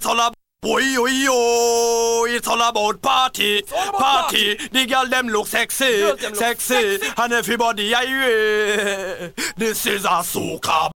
it's all about oi, oi, oi, it's all about party, party. The girl them look sexy, sexy, and everybody I This is a soca.